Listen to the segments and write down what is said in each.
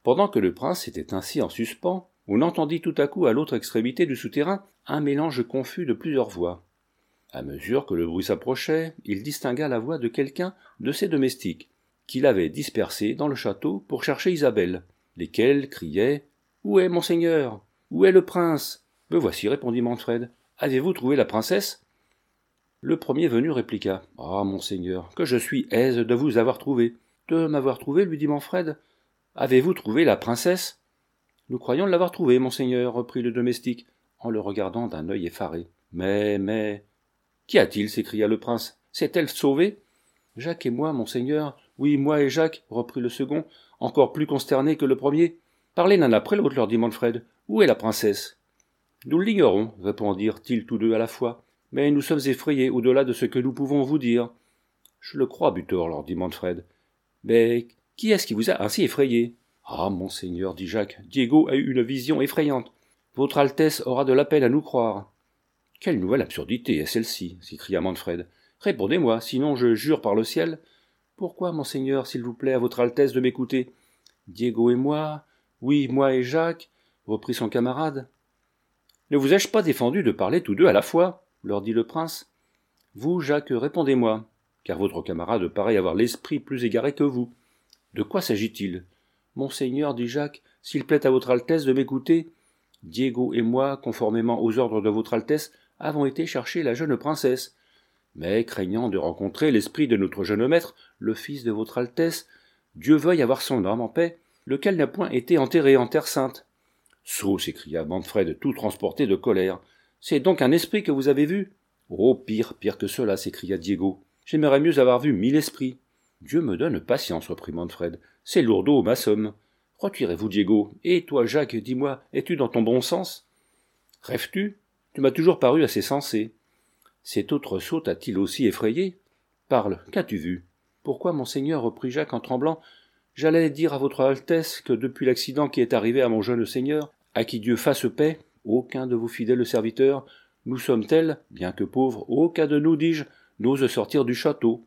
Pendant que le prince était ainsi en suspens, on entendit tout à coup à l'autre extrémité du souterrain un mélange confus de plusieurs voix. À mesure que le bruit s'approchait, il distingua la voix de quelqu'un de ses domestiques, qu'il avait dispersés dans le château pour chercher Isabelle, lesquels criaient « Où est monseigneur ? Où est le prince ?»« Me voici, répondit Manfred. Avez-vous trouvé la princesse ?» Le premier venu répliqua « Ah, monseigneur, que je suis aise de vous avoir trouvé. »« De m'avoir trouvé, lui dit Manfred. Avez-vous trouvé la princesse ?»« Nous croyons l'avoir trouvée, monseigneur, reprit le domestique, en le regardant d'un œil effaré. Mais... Qu'y a-t-il s'écria le prince. S'est-elle sauvée ? Jacques et moi, monseigneur. Oui, moi et Jacques, reprit le second, encore plus consterné que le premier. Parlez l'un après l'autre, leur dit Manfred. Où est la princesse ? Nous l'ignorons, répondirent-ils tous deux à la fois, mais nous sommes effrayés au-delà de ce que nous pouvons vous dire. Je le crois, Butor, leur dit Manfred. Mais qui est-ce qui vous a ainsi effrayé ? Ah, monseigneur, dit Jacques, Diego a eu une vision effrayante. Votre Altesse aura de la peine à nous croire. Quelle nouvelle absurdité est celle-ci ? S'écria Manfred. Répondez-moi, sinon je jure par le ciel. Pourquoi, monseigneur, s'il vous plaît, à votre Altesse de m'écouter ? Diego et moi, oui, moi et Jacques, reprit son camarade. Ne vous ai-je pas défendu de parler tous deux à la fois ? Leur dit le prince. Vous, Jacques, répondez-moi, car votre camarade paraît avoir l'esprit plus égaré que vous. De quoi s'agit-il ? Monseigneur, dit Jacques, s'il plaît à votre Altesse de m'écouter, Diego et moi, conformément aux ordres de votre Altesse, avons été chercher la jeune princesse. Mais, craignant de rencontrer l'esprit de notre jeune maître, le fils de votre Altesse, Dieu veuille avoir son âme en paix, lequel n'a point été enterré en terre sainte. Sot, s'écria Manfred, tout transporté de colère. C'est donc un esprit que vous avez vu ? Oh, pire que cela, s'écria Diego. J'aimerais mieux avoir vu 1000 esprits. Dieu me donne patience, reprit Manfred. C'est lourdeau, ma somme. Retirez-vous, Diego. Et toi, Jacques, dis-moi, es-tu dans ton bon sens ? Rêves-tu ? Tu m'as toujours paru assez sensé. Cet autre sot t'a-t-il aussi effrayé ? Parle, qu'as-tu vu ? Pourquoi, monseigneur, reprit Jacques en tremblant, j'allais dire à votre Altesse que depuis l'accident qui est arrivé à mon jeune seigneur, à qui Dieu fasse paix, aucun de vos fidèles serviteurs, nous sommes tels, bien que pauvres, aucun de nous, dis-je, n'ose sortir du château,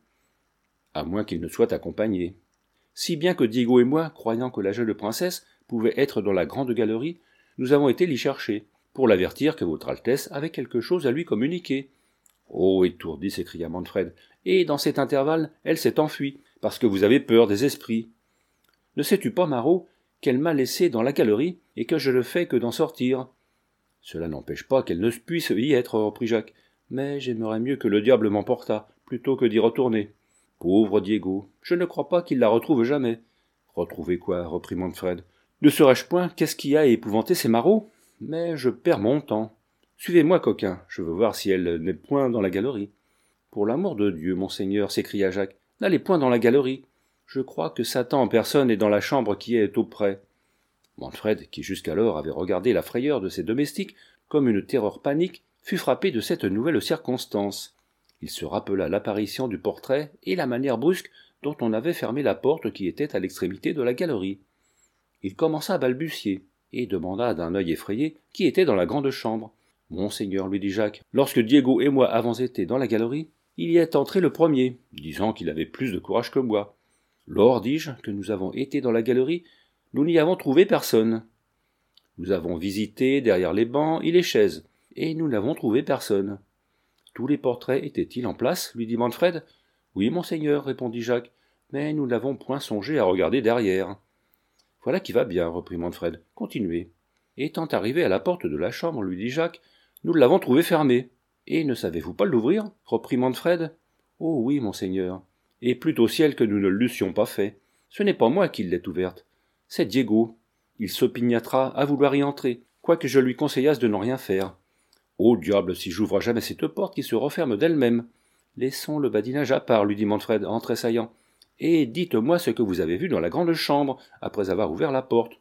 à moins qu'il ne soit accompagné. Si bien que Diego et moi, croyant que la jeune princesse pouvait être dans la grande galerie, nous avons été l'y chercher, pour l'avertir que votre Altesse avait quelque chose à lui communiquer. Oh, étourdi, s'écria Manfred, et dans cet intervalle, elle s'est enfuie, parce que vous avez peur des esprits. Ne sais-tu pas, Marot, qu'elle m'a laissé dans la galerie, et que je ne fais que d'en sortir ? Cela n'empêche pas qu'elle ne puisse y être, reprit Jacques, mais j'aimerais mieux que le diable m'emportât, plutôt que d'y retourner. Pauvre Diego, je ne crois pas qu'il la retrouve jamais. Retrouver quoi ? Reprit Manfred. Ne saurais-je point qu'est-ce qui a épouvanté ces Marots ? Mais je perds mon temps. Suivez-moi, coquin, je veux voir si elle n'est point dans la galerie. Pour l'amour de Dieu, monseigneur, s'écria Jacques, n'allez point dans la galerie. Je crois que Satan en personne est dans la chambre qui est auprès. Manfred, qui jusqu'alors avait regardé la frayeur de ses domestiques comme une terreur panique, fut frappé de cette nouvelle circonstance. Il se rappela l'apparition du portrait et la manière brusque dont on avait fermé la porte qui était à l'extrémité de la galerie. Il commença à balbutier, et demanda d'un œil effrayé qui était dans la grande chambre. « Monseigneur, lui dit Jacques, lorsque Diego et moi avons été dans la galerie, il y est entré le premier, disant qu'il avait plus de courage que moi. Lors, dis-je, que nous avons été dans la galerie, nous n'y avons trouvé personne. Nous avons visité derrière les bancs et les chaises, et nous n'avons trouvé personne. Tous les portraits étaient-ils en place, lui dit Manfred. Oui, monseigneur, répondit Jacques, mais nous n'avons point songé à regarder derrière. Voilà qui va bien, reprit Manfred. Continuez. Étant arrivé à la porte de la chambre, lui dit Jacques, nous l'avons trouvée fermée. Et ne savez-vous pas l'ouvrir ? Reprit Manfred. Oh oui, monseigneur. Et plût au ciel que nous ne l'eussions pas fait. Ce n'est pas moi qui l'ai ouverte. C'est Diego. Il s'opiniâtra à vouloir y entrer, quoique je lui conseillasse de n'en rien faire. Oh diable, si j'ouvre jamais cette porte qui se referme d'elle-même. Laissons le badinage à part, lui dit Manfred en tressaillant. Et dites-moi ce que vous avez vu dans la grande chambre, après avoir ouvert la porte.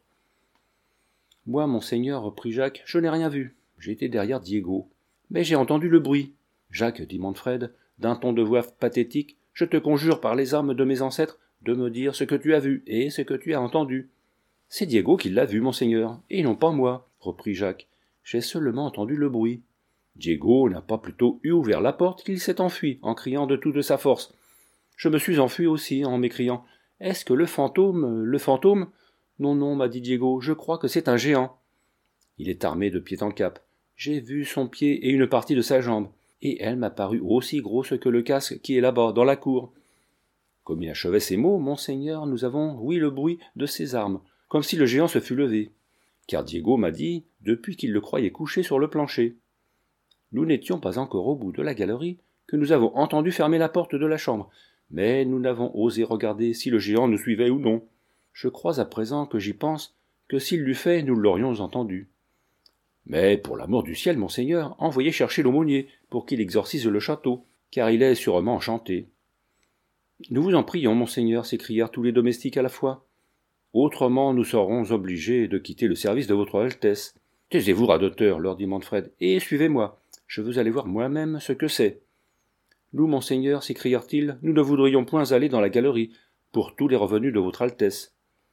Moi, monseigneur, reprit Jacques, je n'ai rien vu. J'étais derrière Diego. Mais j'ai entendu le bruit. Jacques, dit Manfred, d'un ton de voix pathétique, je te conjure par les armes de mes ancêtres de me dire ce que tu as vu et ce que tu as entendu. C'est Diego qui l'a vu, monseigneur, et non pas moi, reprit Jacques. J'ai seulement entendu le bruit. Diego n'a pas plutôt eu ouvert la porte qu'il s'est enfui, en criant de toute sa force. Je me suis enfui aussi, en m'écriant « Est-ce que le fantôme... » Non, non, m'a dit Diego, je crois que c'est un géant. Il est armé de pied en cap. J'ai vu son pied et une partie de sa jambe, et elle m'a paru aussi grosse que le casque qui est là-bas, dans la cour. Comme il achevait ces mots, monseigneur, nous avons ouï le bruit de ses armes, comme si le géant se fût levé, car Diego m'a dit, depuis qu'il le croyait couché sur le plancher. Nous n'étions pas encore au bout de la galerie que nous avons entendu fermer la porte de la chambre, mais nous n'avons osé regarder si le géant nous suivait ou non. Je crois à présent que j'y pense que s'il l'eût fait, nous l'aurions entendu. Mais, pour l'amour du ciel, monseigneur, envoyez chercher l'aumônier pour qu'il exorcise le château, car il est sûrement enchanté. Nous vous en prions, monseigneur, s'écrièrent tous les domestiques à la fois. Autrement, nous serons obligés de quitter le service de votre Altesse. Taisez-vous, radoteur, leur dit Manfred, et suivez-moi. Je veux aller voir moi-même ce que c'est. Nous, monseigneur, s'écrièrent-ils, nous ne voudrions point aller dans la galerie, pour tous les revenus de votre Altesse.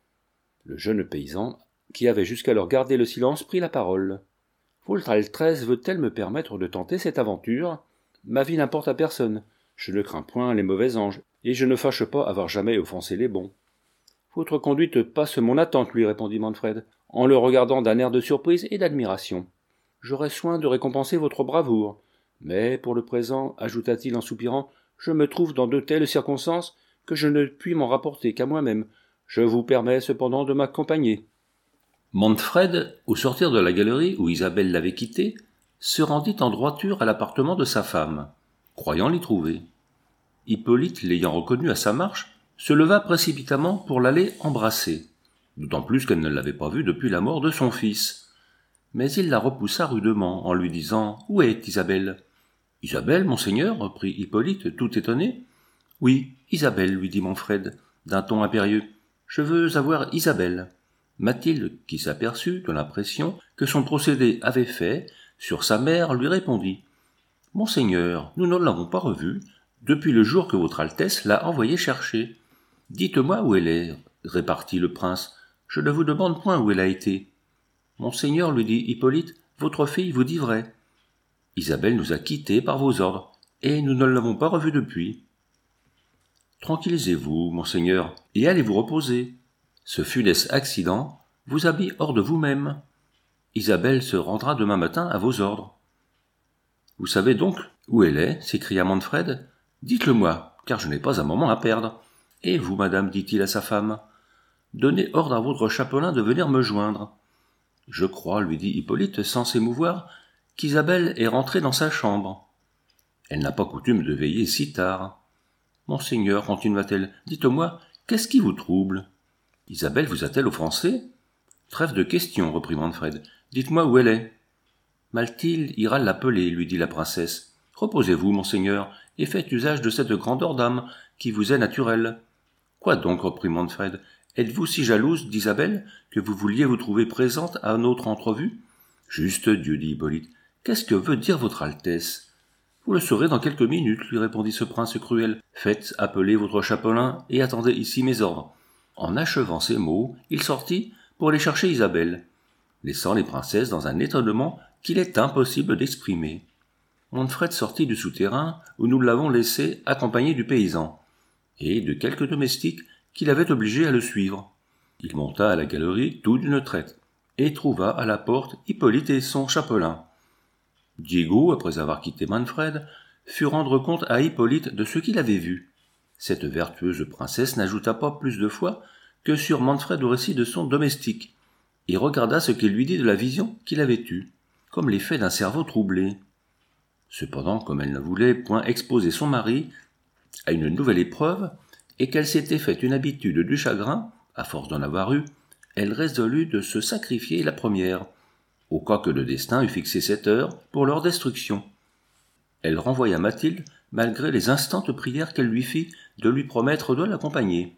Le jeune paysan, qui avait jusqu'alors gardé le silence, prit la parole. Votre Altesse veut-elle me permettre de tenter cette aventure? Ma vie n'importe à personne. Je ne crains point les mauvais anges, et je ne fâche pas avoir jamais offensé les bons. Votre conduite passe mon attente, lui répondit Manfred, en le regardant d'un air de surprise et d'admiration. J'aurai soin de récompenser votre bravoure. Mais, pour le présent, ajouta-t-il en soupirant, je me trouve dans de telles circonstances que je ne puis m'en rapporter qu'à moi-même. Je vous permets cependant de m'accompagner. Manfred, au sortir de la galerie où Isabelle l'avait quitté, se rendit en droiture à l'appartement de sa femme, croyant l'y trouver. Hippolyte, l'ayant reconnu à sa marche, se leva précipitamment pour l'aller embrasser, d'autant plus qu'elle ne l'avait pas vu depuis la mort de son fils. Mais il la repoussa rudement en lui disant « Où est Isabelle ?» « Isabelle, monseigneur ?» reprit Hippolyte, tout étonné. « Oui, Isabelle, lui dit Manfred, d'un ton impérieux. « Je veux avoir Isabelle. » Mathilde, qui s'aperçut de l'impression que son procédé avait fait sur sa mère, lui répondit « Monseigneur, nous ne l'avons pas revue depuis le jour que votre Altesse l'a envoyée chercher. »« Dites-moi où elle est, » répartit le prince. « Je ne vous demande point où elle a été. »« Monseigneur, lui dit Hippolyte, votre fille vous dit vrai. Isabelle nous a quittés par vos ordres, et nous ne l'avons pas revue depuis. »« Tranquillisez-vous, monseigneur, et allez vous reposer. Ce funeste accident vous a mis hors de vous-même. Isabelle se rendra demain matin à vos ordres. »« Vous savez donc où elle est ?» s'écria Manfred. « Dites-le-moi, car je n'ai pas un moment à perdre. »« Et vous, madame, dit-il à sa femme, donnez ordre à votre chapelain de venir me joindre. »« Je crois, lui dit Hippolyte sans s'émouvoir, qu'Isabelle est rentrée dans sa chambre. Elle n'a pas coutume de veiller si tard. Monseigneur, continua-t-elle, dites-moi, qu'est-ce qui vous trouble? Isabelle vous a-t-elle offensé? Trêve de questions, reprit Manfred. Dites-moi où elle est. Mathilde ira l'appeler, lui dit la princesse. Reposez-vous, monseigneur, et faites usage de cette grandeur d'âme qui vous est naturelle. Quoi donc, reprit Manfred, êtes-vous si jalouse d'Isabelle que vous vouliez vous trouver présente à notre entrevue? Juste Dieu, dit Hippolyte, qu'est-ce que veut dire votre Altesse? Vous le saurez dans quelques minutes, lui répondit ce prince cruel. Faites appeler votre chapelain et attendez ici mes ordres. En achevant ces mots, il sortit pour aller chercher Isabelle, laissant les princesses dans un étonnement qu'il est impossible d'exprimer. Manfred sortit du souterrain où nous l'avons laissé accompagné du paysan et de quelques domestiques qui l'avaient obligé à le suivre. Il monta à la galerie tout d'une traite et trouva à la porte Hippolyte et son chapelain. Diego, après avoir quitté Manfred, fut rendre compte à Hippolyte de ce qu'il avait vu. Cette vertueuse princesse n'ajouta pas plus de foi que sur Manfred au récit de son domestique, et regarda ce qu'il lui dit de la vision qu'il avait eue, comme l'effet d'un cerveau troublé. Cependant, comme elle ne voulait point exposer son mari à une nouvelle épreuve, et qu'elle s'était fait une habitude du chagrin, à force d'en avoir eu, elle résolut de se sacrifier la première, au cas que le destin eût fixé cette heure pour leur destruction. Elle renvoya Mathilde, malgré les instantes prières qu'elle lui fit de lui promettre de l'accompagner.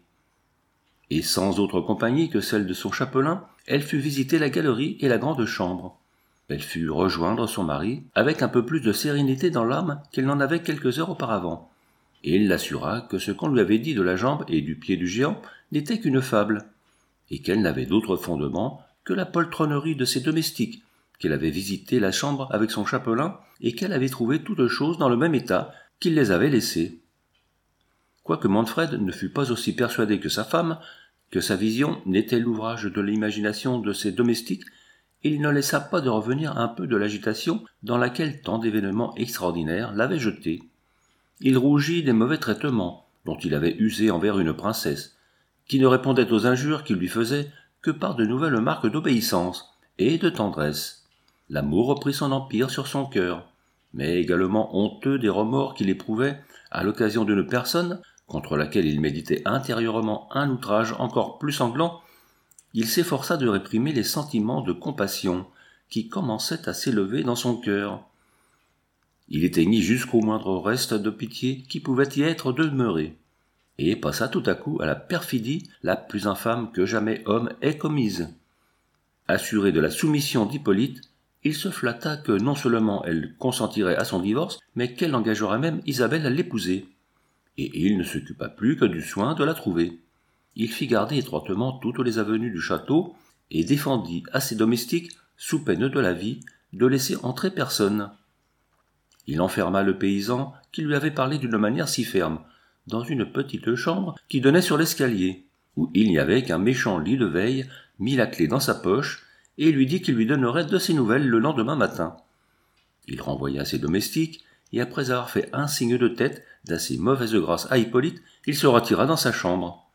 Et sans autre compagnie que celle de son chapelain, elle fut visiter la galerie et la grande chambre. Elle fut rejoindre son mari avec un peu plus de sérénité dans l'âme qu'elle n'en avait quelques heures auparavant, et il l'assura que ce qu'on lui avait dit de la jambe et du pied du géant n'était qu'une fable, et qu'elle n'avait d'autre fondement que la poltronnerie de ses domestiques, qu'elle avait visité la chambre avec son chapelain et qu'elle avait trouvé toutes choses dans le même état qu'il les avait laissées. Quoique Manfred ne fût pas aussi persuadé que sa femme, que sa vision n'était l'ouvrage de l'imagination de ses domestiques, il ne laissa pas de revenir un peu de l'agitation dans laquelle tant d'événements extraordinaires l'avaient jeté. Il rougit des mauvais traitements dont il avait usé envers une princesse, qui ne répondait aux injures qu'il lui faisait que par de nouvelles marques d'obéissance et de tendresse. L'amour reprit son empire sur son cœur, mais également honteux des remords qu'il éprouvait à l'occasion d'une personne contre laquelle il méditait intérieurement un outrage encore plus sanglant, il s'efforça de réprimer les sentiments de compassion qui commençaient à s'élever dans son cœur. Il éteignit jusqu'au moindre reste de pitié qui pouvait y être demeuré, et passa tout à coup à la perfidie la plus infâme que jamais homme ait commise. Assuré de la soumission d'Hippolyte, il se flatta que non seulement elle consentirait à son divorce, mais qu'elle engagerait même Isabelle à l'épouser. Et il ne s'occupa plus que du soin de la trouver. Il fit garder étroitement toutes les avenues du château et défendit à ses domestiques, sous peine de la vie, de laisser entrer personne. Il enferma le paysan qui lui avait parlé d'une manière si ferme dans une petite chambre qui donnait sur l'escalier, où il n'y avait qu'un méchant lit de veille, mit la clé dans sa poche et lui dit qu'il lui donnerait de ses nouvelles le lendemain matin. Il renvoya ses domestiques, et après avoir fait un signe de tête d'assez mauvaise grâce à Hippolyte, il se retira dans sa chambre.